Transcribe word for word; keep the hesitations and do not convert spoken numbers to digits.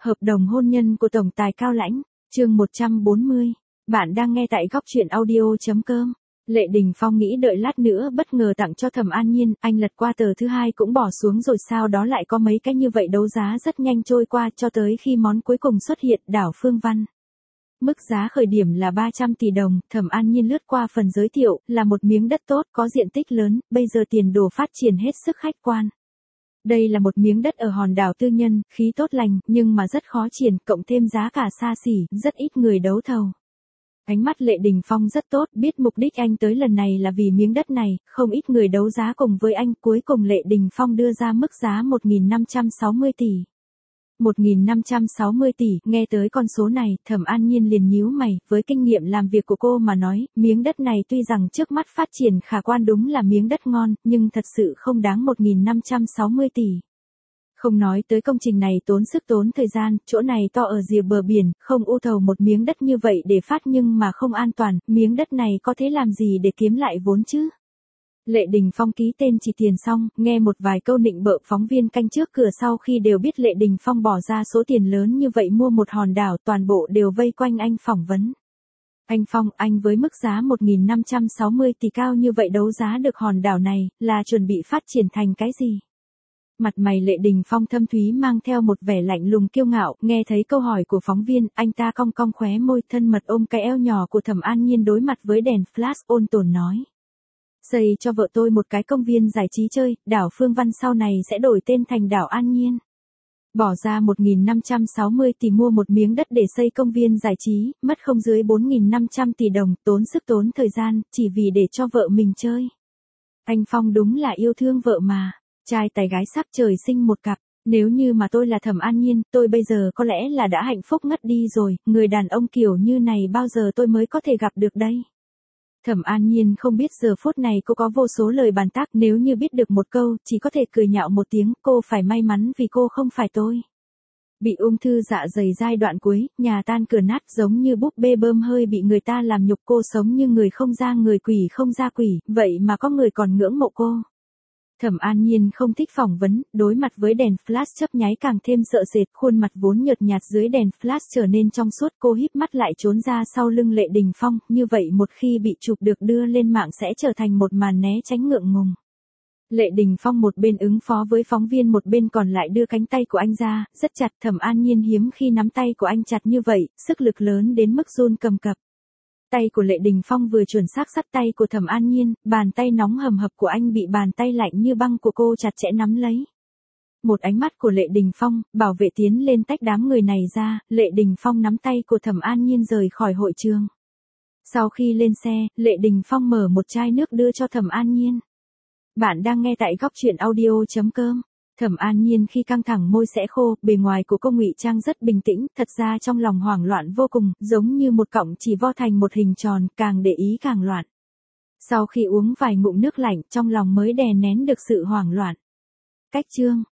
Hợp đồng hôn nhân của Tổng tài Cao Lãnh, chương một trăm bốn mươi. Bạn đang nghe tại góc truyện audio.com. Lệ Đình Phong nghĩ đợi lát nữa bất ngờ tặng cho Thẩm An Nhiên, anh lật qua tờ thứ hai cũng bỏ xuống rồi sao đó lại có mấy cái như vậy đấu giá rất nhanh trôi qua cho tới khi món cuối cùng xuất hiện đảo Phương Văn. Mức giá khởi điểm là ba trăm tỷ đồng, Thẩm An Nhiên lướt qua phần giới thiệu, là một miếng đất tốt, có diện tích lớn, bây giờ tiền đồ phát triển hết sức khách quan. Đây là một miếng đất ở hòn đảo tư nhân, khí tốt lành, nhưng mà rất khó triển, cộng thêm giá cả xa xỉ, rất ít người đấu thầu. Ánh mắt Lệ Đình Phong rất tốt, biết mục đích anh tới lần này là vì miếng đất này, không ít người đấu giá cùng với anh, cuối cùng Lệ Đình Phong đưa ra mức giá một nghìn năm trăm sáu mươi tỷ. một nghìn năm trăm sáu mươi tỷ, nghe tới con số này, Thẩm An Nhiên liền nhíu mày, với kinh nghiệm làm việc của cô mà nói, miếng đất này tuy rằng trước mắt phát triển khả quan đúng là miếng đất ngon, nhưng thật sự không đáng một nghìn năm trăm sáu mươi tỷ. Không nói tới công trình này tốn sức tốn thời gian, chỗ này to ở rìa bờ biển, không ưu thầu một miếng đất như vậy để phát nhưng mà không an toàn, miếng đất này có thể làm gì để kiếm lại vốn chứ? Lệ Đình Phong ký tên chỉ tiền xong, nghe một vài câu nịnh bợ phóng viên canh trước cửa sau khi đều biết Lệ Đình Phong bỏ ra số tiền lớn như vậy mua một hòn đảo, toàn bộ đều vây quanh anh phỏng vấn. Anh Phong, anh với mức giá một nghìn năm trăm sáu mươi tỷ cao như vậy đấu giá được hòn đảo này, là chuẩn bị phát triển thành cái gì? Mặt mày Lệ Đình Phong thâm thúy mang theo một vẻ lạnh lùng kiêu ngạo, nghe thấy câu hỏi của phóng viên, anh ta cong cong khóe môi, thân mật ôm cái eo nhỏ của Thẩm An Nhiên đối mặt với đèn flash ôn tồn nói. Xây cho vợ tôi một cái công viên giải trí chơi, đảo Phương Văn sau này sẽ đổi tên thành đảo An Nhiên. Bỏ ra một nghìn năm trăm sáu mươi tỷ mua một miếng đất để xây công viên giải trí, mất không dưới bốn nghìn năm trăm tỷ đồng, tốn sức tốn thời gian, chỉ vì để cho vợ mình chơi. Anh Phong đúng là yêu thương vợ mà, trai tài gái sắc trời sinh một cặp, nếu như mà tôi là Thẩm An Nhiên, tôi bây giờ có lẽ là đã hạnh phúc ngất đi rồi, người đàn ông kiểu như này bao giờ tôi mới có thể gặp được đây. Thẩm An Nhiên không biết giờ phút này cô có vô số lời bàn tác, nếu như biết được một câu, chỉ có thể cười nhạo một tiếng, cô phải may mắn vì cô không phải tôi. Bị ung thư dạ dày giai đoạn cuối, nhà tan cửa nát giống như búp bê bơm hơi bị người ta làm nhục, cô sống như người không ra người, quỷ không ra quỷ, vậy mà có người còn ngưỡng mộ cô. Thẩm An Nhiên không thích phỏng vấn, đối mặt với đèn flash chớp nháy càng thêm sợ sệt, khuôn mặt vốn nhợt nhạt dưới đèn flash trở nên trong suốt, cô híp mắt lại trốn ra sau lưng Lệ Đình Phong, như vậy một khi bị chụp được đưa lên mạng sẽ trở thành một màn né tránh ngượng ngùng. Lệ Đình Phong một bên ứng phó với phóng viên một bên còn lại đưa cánh tay của anh ra, rất chặt, Thẩm An Nhiên hiếm khi nắm tay của anh chặt như vậy, sức lực lớn đến mức run cầm cập. Tay của Lệ Đình Phong vừa chuẩn xác sát tay của Thẩm An Nhiên, bàn tay nóng hầm hập của anh bị bàn tay lạnh như băng của cô chặt chẽ nắm lấy. Một ánh mắt của Lệ Đình Phong, bảo vệ tiến lên tách đám người này ra, Lệ Đình Phong nắm tay của Thẩm An Nhiên rời khỏi hội trường. Sau khi lên xe, Lệ Đình Phong mở một chai nước đưa cho Thẩm An Nhiên. Bạn đang nghe tại góc truyện audio.com. Thẩm An Nhiên khi căng thẳng môi sẽ khô, bề ngoài của cô ngụy trang rất bình tĩnh, thật ra trong lòng hoảng loạn vô cùng, giống như một cọng chỉ vo thành một hình tròn, càng để ý càng loạn. Sau khi uống vài ngụm nước lạnh, trong lòng mới đè nén được sự hoảng loạn. Cách chương